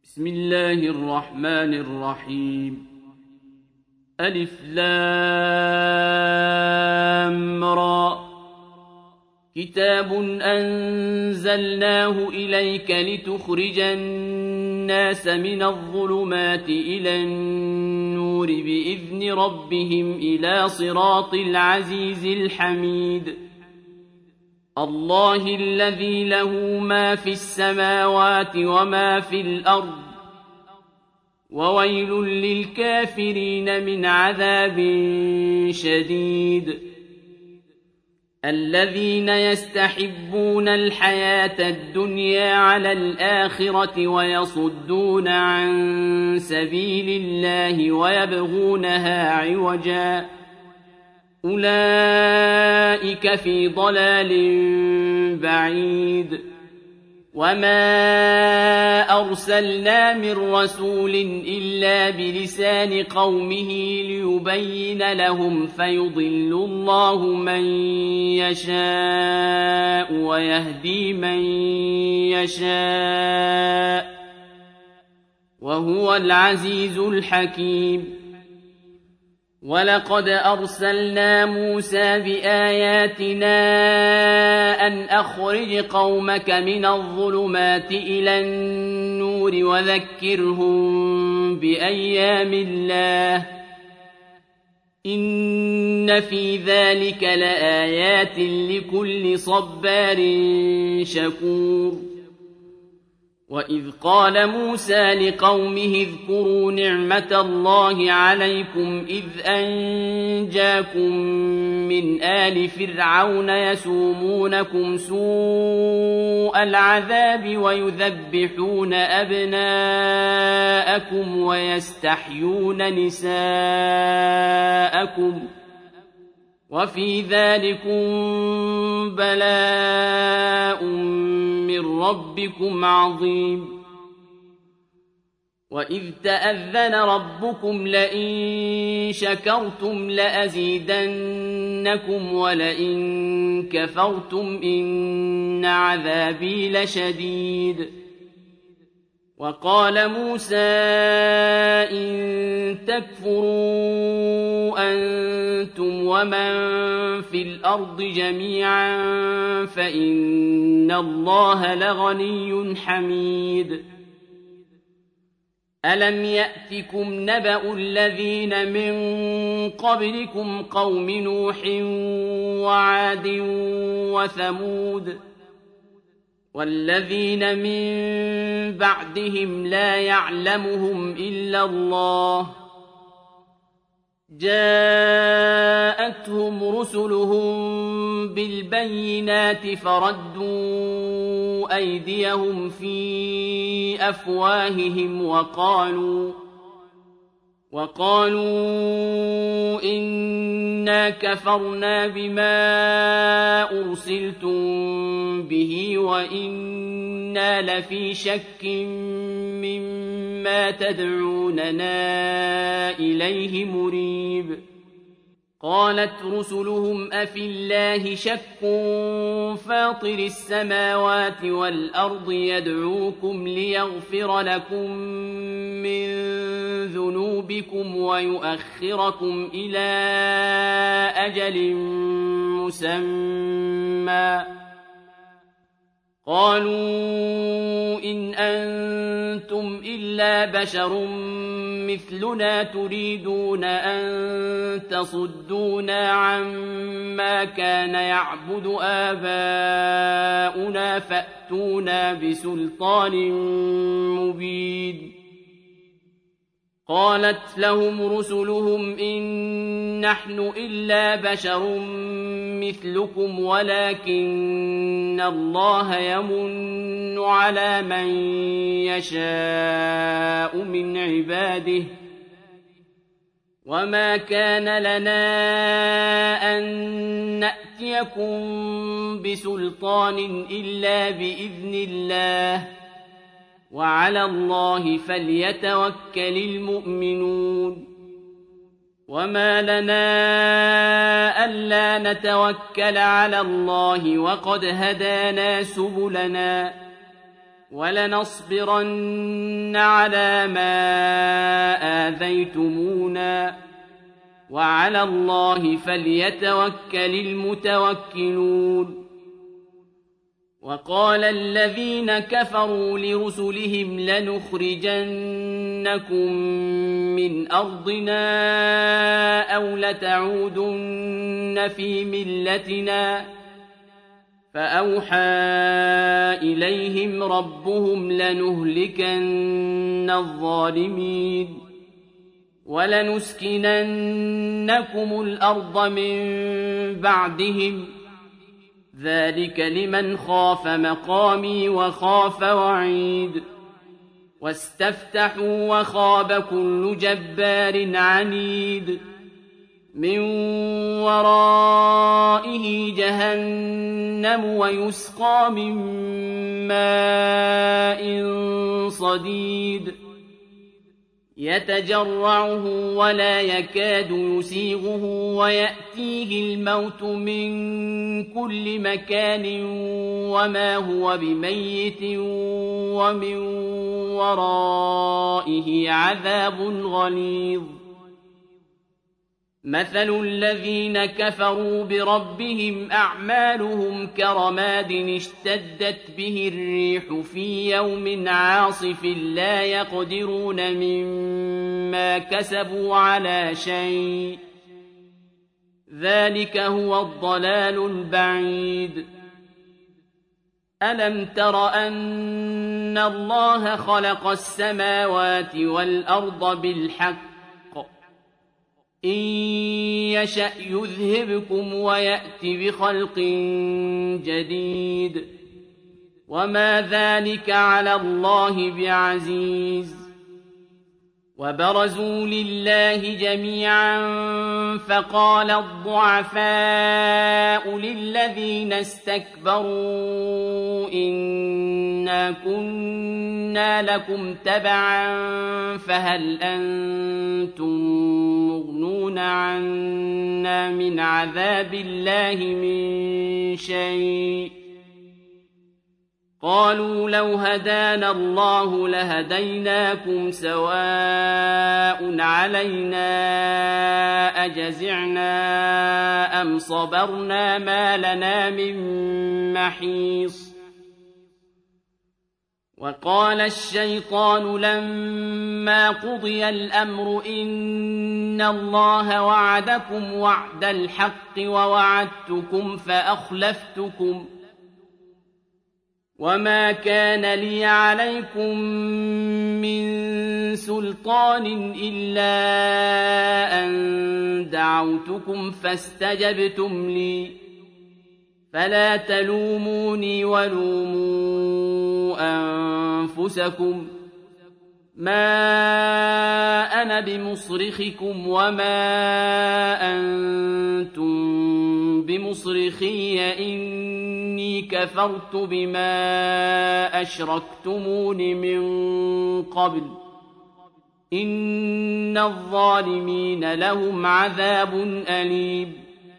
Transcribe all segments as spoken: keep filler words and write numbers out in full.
بسم الله الرحمن الرحيم ألف لام را كتاب أنزلناه إليك لتخرج الناس من الظلمات إلى النور بإذن ربهم إلى صراط العزيز الحميد الله الذي له ما في السماوات وما في الأرض وويل للكافرين من عذاب شديد الذين يستحبون الحياة الدنيا على الآخرة ويصدون عن سبيل الله ويبغونها عوجا أولئك في ضلال بعيد وما أرسلنا من رسول إلا بلسان قومه ليبين لهم فيضل الله من يشاء ويهدي من يشاء وهو العزيز الحكيم ولقد أرسلنا موسى بآياتنا أن أخرج قومك من الظلمات إلى النور وذكرهم بأيام الله إن في ذلك لآيات لكل صبار شكور وإذ قال موسى لقومه اذكروا نعمة الله عليكم إذ أنجاكم من آل فرعون يسومونكم سوء العذاب ويذبحون أبناءكم ويستحيون نساءكم وفي ذلكم بلاء من ربكم عظيم وإذ تأذن ربكم لئن شكرتم لأزيدنكم ولئن كفرتم إن عذابي لشديد وقال موسى إن تكفروا أنتم ومن في الأرض جميعا فإن الله لغني حميد ألم يأتكم نبأ الذين من قبلكم قوم نوح وعاد وثمود والذين من بعدهم لا يعلمهم إلا الله جاءتهم رسلهم بالبينات فردوا أيديهم في أفواههم وقالوا وقالوا إنا كفرنا بما أرسلتم به وإنا لفي شك مما تدعوننا إليه مريب قالت رسلهم أفي الله شك فاطر السماوات والأرض يدعوكم ليغفر لكم من ذنوبكم ويؤخركم إلى أجل مسمى قالوا إن أنتم إلا بشر مثلنا تريدون أن تصدونا عما كان يعبد آباؤنا فأتونا بسلطان مبين قالت لهم رسلهم إن نحن إلا بشر مثلكم ولكن الله يمن على من يشاء من عباده وما كان لنا أن نأتيكم بسلطان إلا بإذن الله وعلى الله فليتوكل المؤمنون وما لنا ألا نتوكل على الله وقد هدانا سبلنا وَلَنَصْبِرَنَّ عَلَىٰ مَا آذَيْتُمُونَا وَعَلَى اللَّهِ فَلْيَتَوَكَّلِ الْمُتَوَكِّلُونَ وَقَالَ الَّذِينَ كَفَرُوا لِرُسُلِهِمْ لَنُخْرِجَنَّكُم مِّنْ أَرْضِنَا أَوْ لَتَعُودُنَّ فِي مِلَّتِنَا فَأَوْحَىٰ إِلَيْهِمْ رَبُّهُمْ لَنُهْلِكَنَّ الظَّالِمِينَ وَلَنُسْكِنَنَّكُمُ الْأَرْضَ مِن بَعْدِهِمْ ۚ ذَٰلِكَ لِمَنْ خَافَ مَقَامِي وَخَافَ وَعِيدِ وَاسْتَفْتَحُوا وَخَابَ كُلُّ جَبَّارٍ عَنِيدٍ مِّن وَرَائِهِ جَهَنَّمُ وَيُسْقَىٰ مِن مَّاءٍ صَدِيدٍ يَتَجَرَّعُهُ وَلَا يَكَادُ يُسِيغُهُ وَيَأْتِيهِ الْمَوْتُ مِن كُلِّ مَكَانٍ وَمَا هُوَ بِمَيِّتٍ وَمِن وَرَائِهِ عَذَابٌ غَلِيظٌ مَثَلُ الَّذِينَ كَفَرُوا بِرَبِّهِمْ أَعْمَالُهُمْ كَرَمَادٍ اشْتَدَّتْ بِهِ الرِّيحُ فِي يَوْمٍ عَاصِفٍ لَّا يَقْدِرُونَ مِمَّا كَسَبُوا عَلَىٰ شَيْءٍ ۚ ذَٰلِكَ هُوَ الضَّلَالُ الْبَعِيدُ أَلَمْ تَرَ أَنَّ اللَّهَ خَلَقَ السَّمَاوَاتِ وَالْأَرْضَ بِالْحَقِّ إِن يَشَأْ يُذْهِبْكُمْ وَيَأْتِ بِخَلْقٍ جَدِيدٍ وَمَا ذَٰلِكَ عَلَى اللَّهِ بِعَزِيزٍ وَبَرَزُوا لِلَّهِ جَمِيعًا فَقَالَ الضُّعَفَاءُ لِلَّذِينَ اسْتَكْبَرُوا إِنَّا كُنَّا لَكُمْ تَبَعًا فَهَلْ أَنتُم مُّغْنُونَ عَنَّا مِنْ عَذَابِ اللَّهِ مِن شَيْءٍ قَالُوا لَوْ هَدَانَا اللَّهُ لَهَدَيْنَاكُمْ سَوَاءٌ عَلَيْنَا أَجَزِعْنَا أَمْ صَبَرْنَا مَا لَنَا مِن مَّحِيصٍ وَقَالَ الشَّيْطَانُ لَمَّا قُضِيَ الْأَمْرُ إِنَّ اللَّهَ وَعَدَكُمْ وَعْدَ الْحَقِّ وَوَعَدتُّكُمْ فَأَخْلَفْتُكُمْ وَمَا كَانَ لِيَ عَلَيْكُم مِّن سُلْطَانٍ إِلَّا أَن دَعَوْتُكُمْ فَاسْتَجَبْتُمْ لِي فَلَا تَلُومُونِي وَلُومُوا أَنفُسَكُم مَّا أَنَا بِمُصْرِخِكُمْ وَمَا أَنتُم بِمُصْرِخِيَّ إِنِّي كَفَرْتُ بِمَا أَشْرَكْتُمُونِ مِن قَبْلُ إِنَّ الظَّالِمِينَ لَهُمْ عَذَابٌ أَلِيمٌ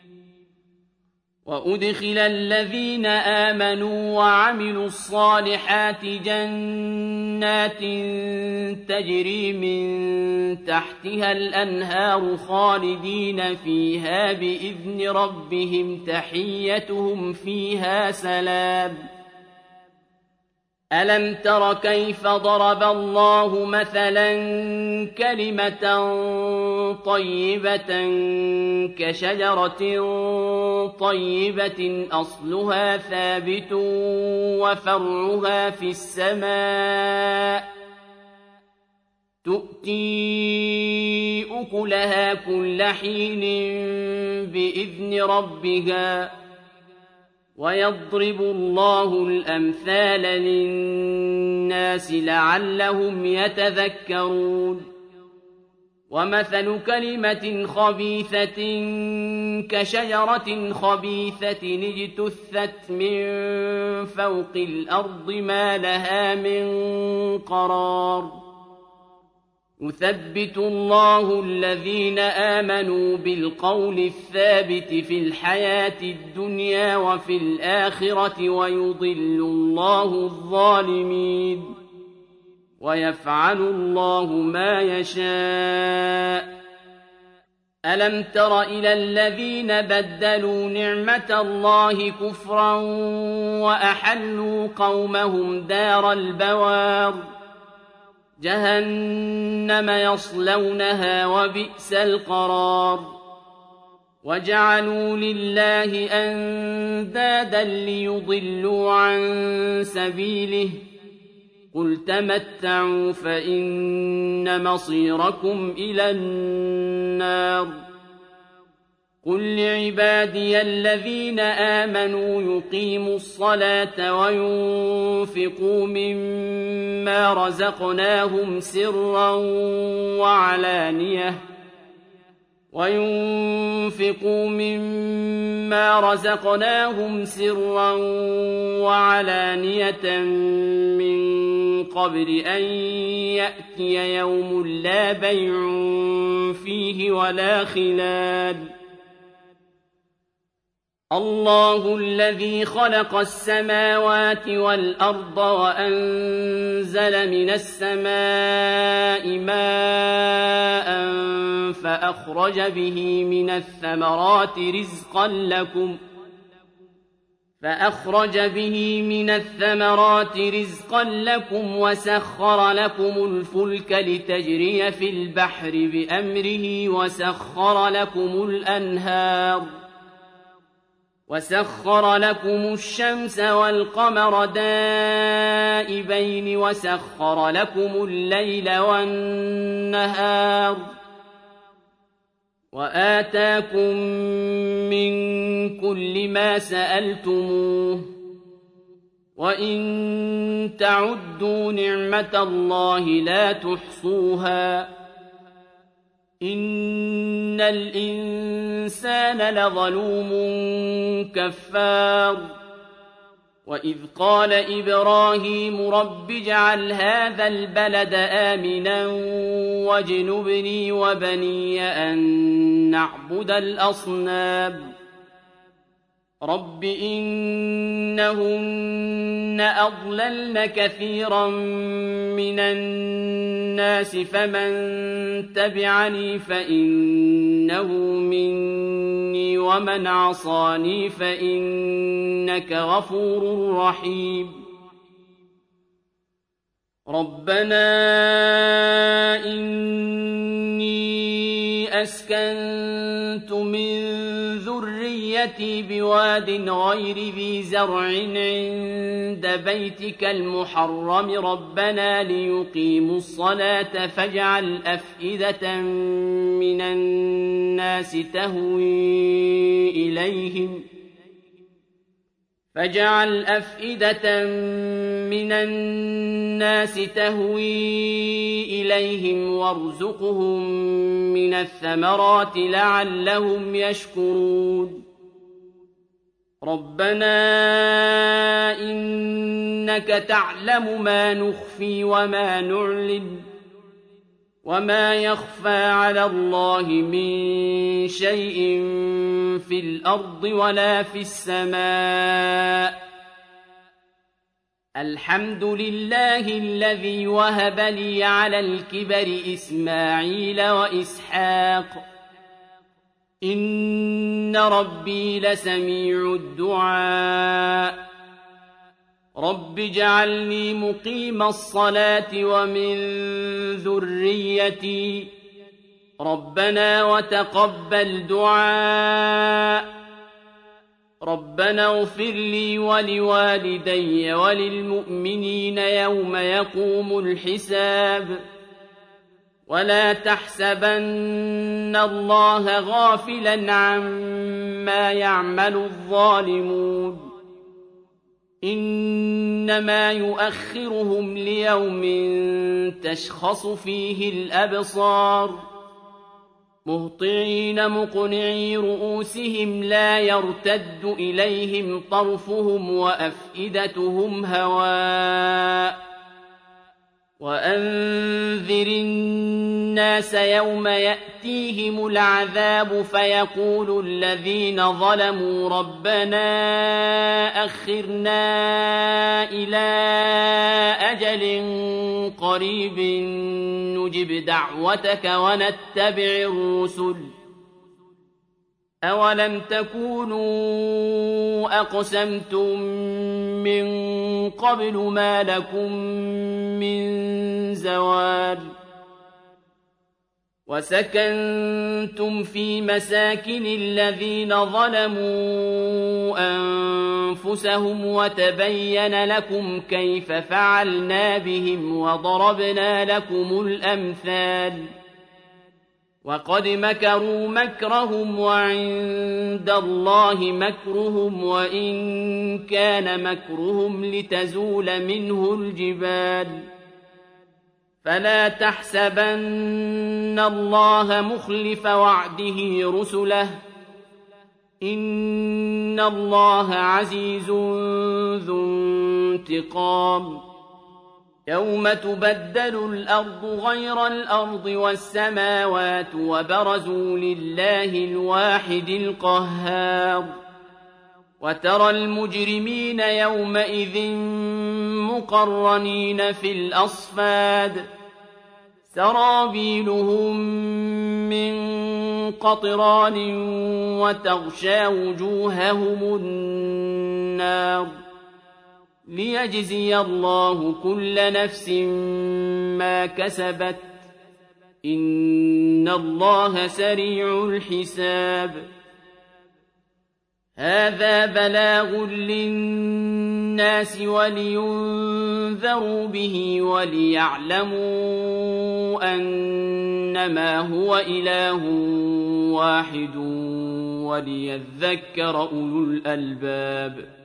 وَأُدْخِلَ الَّذِينَ آمَنُوا وَعَمِلُوا الصَّالِحَاتِ جَنَّاتٍ تَجْرِي مِن تَحْتِهَا الْأَنْهَارُ خَالِدِينَ فِيهَا بِإِذْنِ رَبِّهِمْ تَحِيَّتُهُمْ فِيهَا سَلَامٌ أَلَمْ تَرَ كَيْفَ ضَرَبَ اللَّهُ مَثَلًا كَلِمَةً طَيِّبَةً كَشَجَرَةٍ طَيِّبَةٍ أَصْلُهَا ثَابِتٌ وَفَرْعُهَا فِي السَّمَاءِ تُؤْتِي أُكُلَهَا كُلَّ حِينٍ بِإِذْنِ رَبِّهَا وَيَضْرِبُ اللَّهُ الْأَمْثَالَ لِلنَّاسِ لَعَلَّهُمْ يَتَذَكَّرُونَ وَمَثَلُ كَلِمَةٍ خَبِيثَةٍ كَشَجَرَةٍ خَبِيثَةٍ اجْتُثَّتْ مِن فَوْقِ الْأَرْضِ مَا لَهَا مِن قَرَارٍ يثبت الله الذين آمنوا بالقول الثابت في الحياة الدنيا وفي الآخرة ويضل الله الظالمين ويفعل الله ما يشاء. ألم تر إلى الذين بدلوا نعمة الله كفرا وأحلوا قومهم دار البوار جهنم يصلونها وبئس القرار وجعلوا لله أندادا ليضلوا عن سبيله قل تمتعوا فإن مصيركم إلى النار قل لعبادي الذين آمنوا يقيموا الصلاة وينفقوا مما رزقناهم سرا وعلانية وينفقوا مما رزقناهم سرا وعلانية من قبل أن يأتي يوم لا بيع فيه ولا خلال الله الذي خلق السماوات والأرض وأنزل من السماء ماء فأخرج به من الثمرات رزقا لكم فأخرج به من الثمرات رزقا لكم وسخر لكم الفلك لتجري في البحر بأمره وسخر لكم الأنهار وسخر لكم الشمس والقمر دائبين وسخر لكم الليل والنهار وآتاكم من كل ما سألتموه وإن تعدوا نعمة الله لا تحصوها إن الإنسان لظلوم كفار وإذ قال إبراهيم رب اجعل هذا البلد آمنا واجنبني وبني أن نعبد الأصنام رب إنهن أضللن كثيرا من الناس فمن تبعني فإنه مني ومن عصاني فإنك غفور رحيم ربنا إني أسكنت من ذريتي بواد غير ذي زرع عند بيتك المحرم ربنا ليقيموا الصلاة فاجعل أفئدة من الناس تهوي إليهم فاجعل أفئدة من الناس تهوي إليهم وارزقهم من الثمرات لعلهم يشكرون ربنا إنك تعلم ما نخفي وما نعلن وما يخفى على الله من شيء في الأرض ولا في السماء الحمد لله الذي وهب لي على الكبر إسماعيل وإسحاق إن ربي لسميع الدعاء رب اجعلني مقيم الصلاة ومن ذريتي ربنا وتقبل دعاء ربنا اغفر لي ولوالدي وللمؤمنين يوم يقوم الحساب ولا تحسبن الله غافلا عما يعمل الظالمون إنما يؤخرهم ليوم تشخص فيه الأبصار مهطعين مقنعي رؤوسهم لا يرتد إليهم طرفهم وأفئدتهم هواء وأنذر الناس يوم يأتيهم العذاب فيقول الذين ظلموا ربنا أخرنا إلى أجل قريب نجب دعوتك ونتبع الرسل أولم تكونوا أقسمتم من قبل ما لكم من زوال وسكنتم في مساكن الذين ظلموا أنفسهم وتبين لكم كيف فعلنا بهم وضربنا لكم الأمثال وقد مكروا مكرهم وعند الله مكرهم وإن كان مكرهم لتزول منه الجبال فلا تحسبن الله مخلف وعده رسله إن الله عزيز ذو انتقام يوم تبدل الأرض غير الأرض والسماوات وبرزوا لله الواحد القهار وترى المجرمين يومئذ مقرنين في الأصفاد سرابيلهم من قطران وتغشى وجوههم النار ليجزي الله كل نفس ما كسبت إن الله سريع الحساب هذا بلاغ للناس ولينذروا به وليعلموا أنما هو إله واحد وليذكر أولو الألباب